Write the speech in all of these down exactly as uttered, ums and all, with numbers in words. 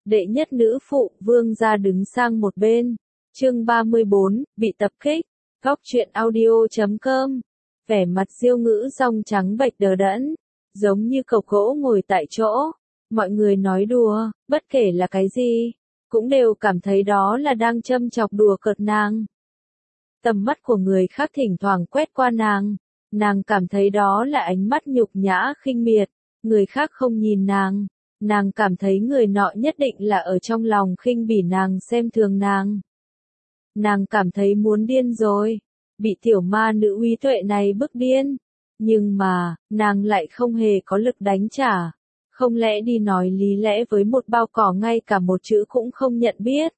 đệ nhất nữ phụ, vương gia đứng sang một bên. Chương ba mươi bốn, bị tập kích. Góc truyện audio chấm com. Vẻ mặt Diêu Ngữ Dong trắng bệch đờ đẫn, giống như cọc gỗ ngồi tại chỗ. Mọi người nói đùa, bất kể là cái gì, cũng đều cảm thấy đó là đang châm chọc đùa cợt nàng. Tầm mắt của người khác thỉnh thoảng quét qua nàng, nàng cảm thấy đó là ánh mắt nhục nhã khinh miệt, người khác không nhìn nàng, nàng cảm thấy người nọ nhất định là ở trong lòng khinh bỉ nàng xem thường nàng. Nàng cảm thấy muốn điên rồi, bị tiểu ma nữ Úy Tuệ này bức điên, nhưng mà, nàng lại không hề có lực đánh trả. Không lẽ đi nói lý lẽ với một bao cỏ ngay cả một chữ cũng không nhận biết.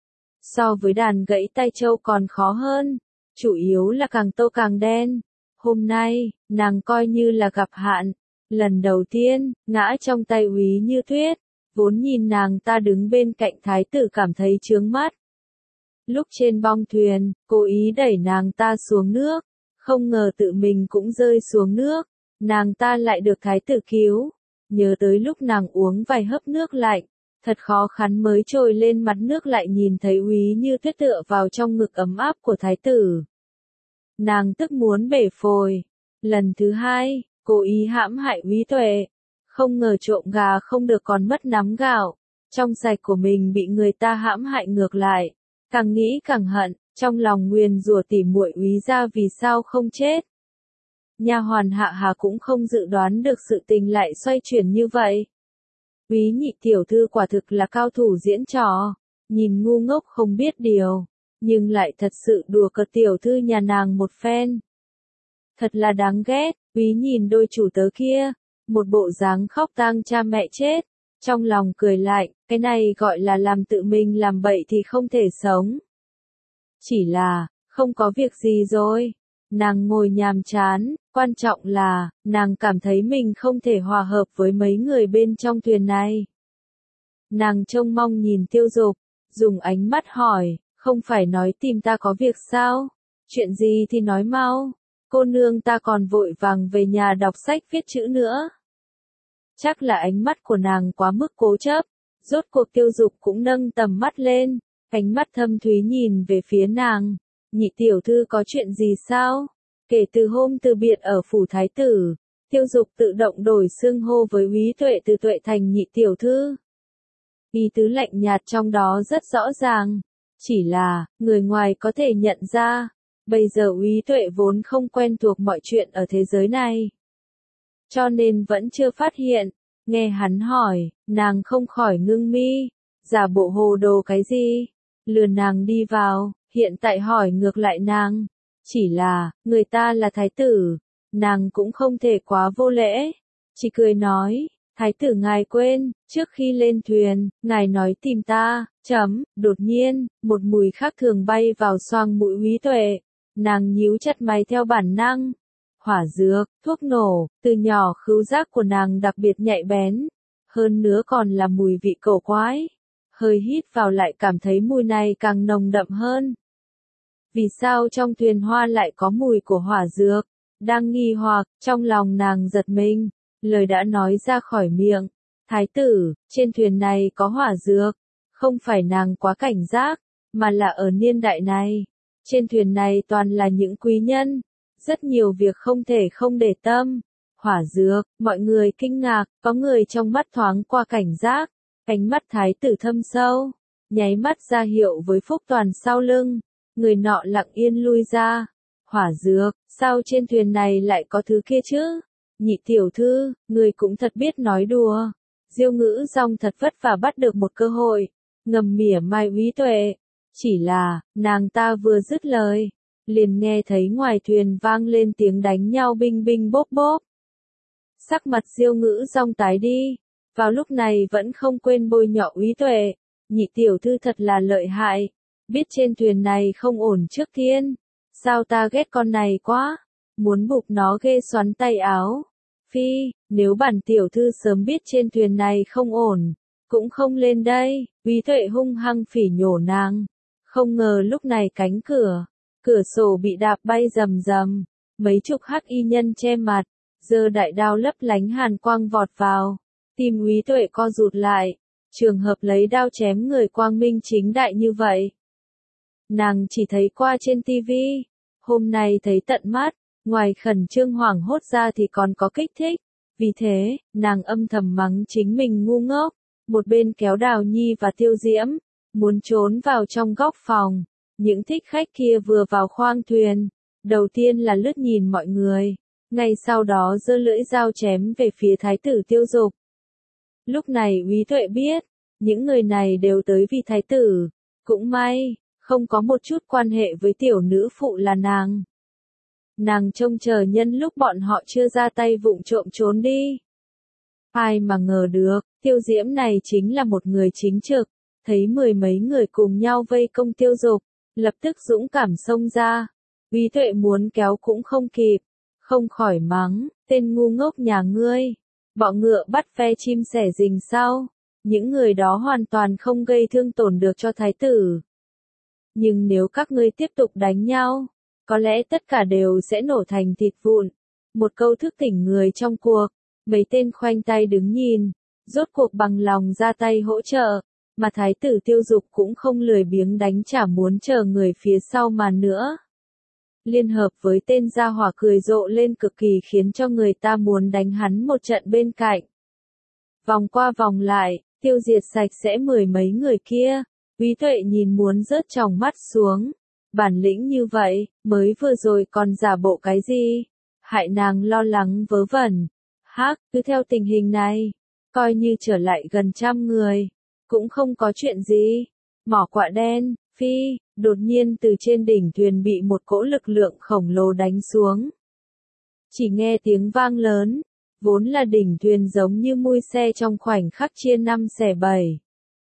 So với đàn gãy tai trâu còn khó hơn, chủ yếu là càng tô càng đen. Hôm nay, nàng coi như là gặp hạn, lần đầu tiên, ngã trong tay Úy Như Tuyết, vốn nhìn nàng ta đứng bên cạnh thái tử cảm thấy chướng mắt. Lúc trên bong thuyền, cố ý đẩy nàng ta xuống nước, không ngờ tự mình cũng rơi xuống nước, nàng ta lại được thái tử cứu. Nhớ tới lúc nàng uống vài hớp nước lạnh, thật khó khăn mới trồi lên mặt nước lại nhìn thấy Úy Như Tuyết tựa vào trong ngực ấm áp của thái tử. Nàng tức muốn bể phổi. Lần thứ hai, cố ý hãm hại Úy Tuệ, không ngờ trộm gà không được còn mất nắm gạo, trong sạch của mình bị người ta hãm hại ngược lại, càng nghĩ càng hận, trong lòng nguyền rủa tỉ muội Úy gia vì sao không chết. Nha hoàn Hạ Hà cũng không dự đoán được sự tình lại xoay chuyển như vậy. Úy nhị tiểu thư quả thực là cao thủ diễn trò, nhìn ngu ngốc không biết điều, nhưng lại thật sự đùa cợt tiểu thư nhà nàng một phen. Thật là đáng ghét, Úy nhìn đôi chủ tớ kia, một bộ dáng khóc tang cha mẹ chết, trong lòng cười lại, cái này gọi là làm tự mình làm bậy thì không thể sống. Chỉ là, không có việc gì rồi. Nàng ngồi nhàm chán, quan trọng là, nàng cảm thấy mình không thể hòa hợp với mấy người bên trong thuyền này. Nàng trông mong nhìn Tiêu Dục, dùng ánh mắt hỏi, không phải nói tìm ta có việc sao? Chuyện gì thì nói mau, cô nương ta còn vội vàng về nhà đọc sách viết chữ nữa. Chắc là ánh mắt của nàng quá mức cố chấp, rốt cuộc Tiêu Dục cũng nâng tầm mắt lên, ánh mắt thâm thúy nhìn về phía nàng. Nhị tiểu thư có chuyện gì sao? Kể từ hôm từ biệt ở phủ thái tử, Tiêu Dục tự động đổi xưng hô với Úy Tuệ từ Tuệ thành nhị tiểu thư. Ý tứ lạnh nhạt trong đó rất rõ ràng, chỉ là, người ngoài có thể nhận ra, bây giờ Úy Tuệ vốn không quen thuộc mọi chuyện ở thế giới này. Cho nên vẫn chưa phát hiện, nghe hắn hỏi, nàng không khỏi ngưng mi, giả bộ hồ đồ cái gì, lừa nàng đi vào. Hiện tại hỏi ngược lại nàng, chỉ là, người ta là thái tử, nàng cũng không thể quá vô lễ, chỉ cười nói, thái tử ngài quên, trước khi lên thuyền, ngài nói tìm ta, chấm, đột nhiên, một mùi khác thường bay vào xoang mũi Úy Tuệ, nàng nhíu chặt mày theo bản năng, hỏa dược, thuốc nổ, từ nhỏ khứu giác của nàng đặc biệt nhạy bén, hơn nữa còn là mùi vị cổ quái, hơi hít vào lại cảm thấy mùi này càng nồng đậm hơn. Vì sao trong thuyền hoa lại có mùi của hỏa dược? Đang nghi hoặc, trong lòng nàng giật mình, lời đã nói ra khỏi miệng. Thái tử, trên thuyền này có hỏa dược. Không phải nàng quá cảnh giác, mà là ở niên đại này. Trên thuyền này toàn là những quý nhân. Rất nhiều việc không thể không để tâm. Hỏa dược, mọi người kinh ngạc, có người trong mắt thoáng qua cảnh giác. Ánh mắt thái tử thâm sâu, nháy mắt ra hiệu với Phúc Toàn sau lưng. Người nọ lặng yên lui ra. Hỏa dược, sao trên thuyền này lại có thứ kia chứ? Nhị tiểu thư, người cũng thật biết nói đùa. Diêu Ngữ Dong thật vất vả bắt được một cơ hội, ngầm mỉa mai Úy Tuệ. Chỉ là, nàng ta vừa dứt lời, liền nghe thấy ngoài thuyền vang lên tiếng đánh nhau binh binh bốp bốp. Sắc mặt Diêu Ngữ Dong tái đi, vào lúc này vẫn không quên bôi nhọ Úy Tuệ. Nhị tiểu thư thật là lợi hại. Biết trên thuyền này không ổn trước tiên, sao ta ghét con này quá, muốn bụp nó ghê xoắn tay áo. Phi, nếu bản tiểu thư sớm biết trên thuyền này không ổn, cũng không lên đây. Úy Tuệ hung hăng phỉ nhổ nàng, không ngờ lúc này cánh cửa, cửa sổ bị đạp bay rầm rầm, mấy chục hắc y nhân che mặt, giơ đại đao lấp lánh hàn quang vọt vào, tim Úy Tuệ co rụt lại, trường hợp lấy đao chém người quang minh chính đại như vậy. Nàng chỉ thấy qua trên tivi, hôm nay thấy tận mắt, ngoài khẩn trương hoảng hốt ra thì còn có kích thích. Vì thế, nàng âm thầm mắng chính mình ngu ngốc, một bên kéo Đào Nhi và Tiêu Diễm, muốn trốn vào trong góc phòng. Những thích khách kia vừa vào khoang thuyền, đầu tiên là lướt nhìn mọi người, ngay sau đó giơ lưỡi dao chém về phía thái tử Tiêu Dục. Lúc này Úy Tuệ biết, những người này đều tới vì thái tử, cũng may, không có một chút quan hệ với tiểu nữ phụ là nàng. Nàng trông chờ nhân lúc bọn họ chưa ra tay vụng trộm trốn đi. Ai mà ngờ được, Tiêu Diễm này chính là một người chính trực, thấy mười mấy người cùng nhau vây công Tiêu Dục, lập tức dũng cảm xông ra. Úy Tuệ muốn kéo cũng không kịp, không khỏi mắng, tên ngu ngốc nhà ngươi, bọ ngựa bắt ve chim sẻ rình sau, những người đó hoàn toàn không gây thương tổn được cho thái tử. Nhưng nếu các ngươi tiếp tục đánh nhau, có lẽ tất cả đều sẽ nổ thành thịt vụn. Một câu thức tỉnh người trong cuộc, mấy tên khoanh tay đứng nhìn, rốt cuộc bằng lòng ra tay hỗ trợ, mà thái tử Tiêu Dục cũng không lười biếng đánh trả muốn chờ người phía sau mà nữa. Liên hợp với tên gia hỏa cười rộ lên cực kỳ khiến cho người ta muốn đánh hắn một trận bên cạnh. Vòng qua vòng lại, tiêu diệt sạch sẽ mười mấy người kia, Úy Tuệ nhìn muốn rớt tròng mắt xuống. Bản lĩnh như vậy, mới vừa rồi còn giả bộ cái gì? Hại nàng lo lắng vớ vẩn. Hắc, cứ theo tình hình này, coi như trở lại gần trăm người, cũng không có chuyện gì. Mỏ quạ đen, phi, đột nhiên từ trên đỉnh thuyền bị một cỗ lực lượng khổng lồ đánh xuống. Chỉ nghe tiếng vang lớn, vốn là đỉnh thuyền giống như mui xe trong khoảnh khắc chia năm xẻ bảy.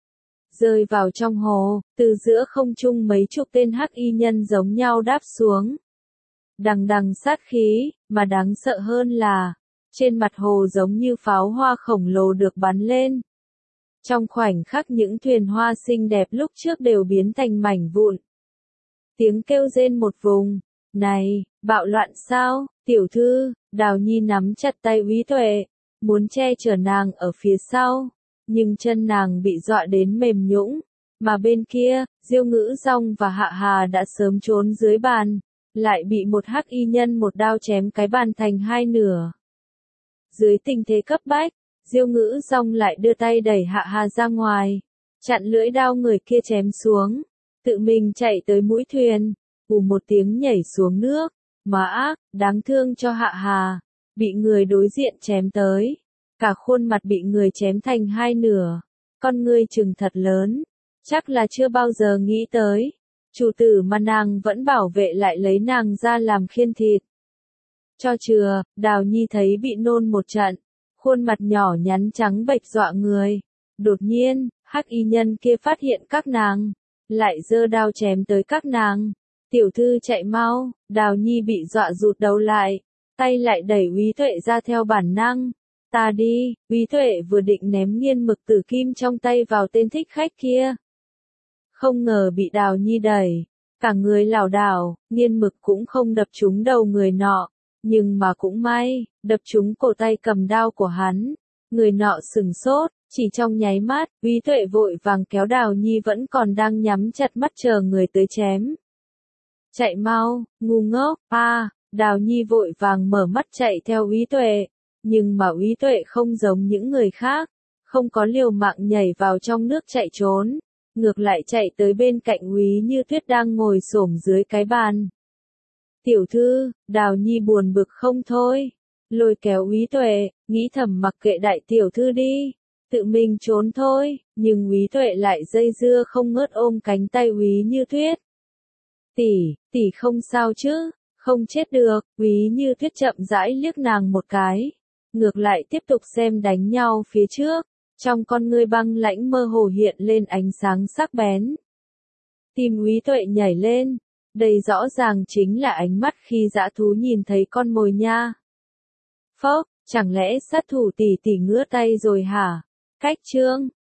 Rơi vào trong hồ, từ giữa không trung mấy chục tên hắc y nhân giống nhau đáp xuống. Đằng đằng sát khí, mà đáng sợ hơn là, trên mặt hồ giống như pháo hoa khổng lồ được bắn lên. Trong khoảnh khắc những thuyền hoa xinh đẹp lúc trước đều biến thành mảnh vụn. Tiếng kêu rên một vùng, này, bạo loạn sao, tiểu thư, Đào Nhi nắm chặt tay Úy Tuệ, muốn che chở nàng ở phía sau. Nhưng chân nàng bị dọa đến mềm nhũn, mà bên kia, Diêu Ngữ Dong và Hạ Hà đã sớm trốn dưới bàn, lại bị một hắc y nhân một đao chém cái bàn thành hai nửa. Dưới tình thế cấp bách, Diêu Ngữ Dong lại đưa tay đẩy Hạ Hà ra ngoài, chặn lưỡi đao người kia chém xuống, tự mình chạy tới mũi thuyền, ù một tiếng nhảy xuống nước, mà ác, đáng thương cho Hạ Hà, bị người đối diện chém tới. Cả khuôn mặt bị người chém thành hai nửa, con ngươi trừng thật lớn, chắc là chưa bao giờ nghĩ tới, chủ tử mà nàng vẫn bảo vệ lại lấy nàng ra làm khiên thịt. Cho chừa, Đào Nhi thấy bị nôn một trận, khuôn mặt nhỏ nhắn trắng bệch dọa người. Đột nhiên, hắc y nhân kia phát hiện các nàng, lại giơ đao chém tới các nàng. Tiểu thư chạy mau, Đào Nhi bị dọa rụt đầu lại, tay lại đẩy Úy Tuệ ra theo bản năng. Ta đi, Úy Tuệ vừa định ném nghiên mực tử kim trong tay vào tên thích khách kia. Không ngờ bị Đào Nhi đẩy, cả người lảo đảo, nghiên mực cũng không đập trúng đầu người nọ, nhưng mà cũng may, đập trúng cổ tay cầm đao của hắn. Người nọ sừng sốt, chỉ trong nháy mắt, Úy Tuệ vội vàng kéo Đào Nhi vẫn còn đang nhắm chặt mắt chờ người tới chém. Chạy mau, ngu ngốc, a, à, Đào Nhi vội vàng mở mắt chạy theo Úy Tuệ. Nhưng mà Úy Tuệ không giống những người khác, không có liều mạng nhảy vào trong nước chạy trốn, ngược lại chạy tới bên cạnh Úy Như Tuyết đang ngồi xổm dưới cái bàn. Tiểu thư, Đào Nhi buồn bực không thôi, lôi kéo Úy Tuệ, nghĩ thầm mặc kệ đại tiểu thư đi, tự mình trốn thôi, nhưng Úy Tuệ lại dây dưa không ngớt ôm cánh tay Úy Như Tuyết. Tỷ, tỷ không sao chứ, không chết được, Úy Như Tuyết chậm rãi liếc nàng một cái. Ngược lại tiếp tục xem đánh nhau phía trước, trong con ngươi băng lãnh mơ hồ hiện lên ánh sáng sắc bén. Tim Úy Tuệ nhảy lên, đây rõ ràng chính là ánh mắt khi dã thú nhìn thấy con mồi nha. Phốc, chẳng lẽ sát thủ tỷ tỷ ngứa tay rồi hả? Cách chương,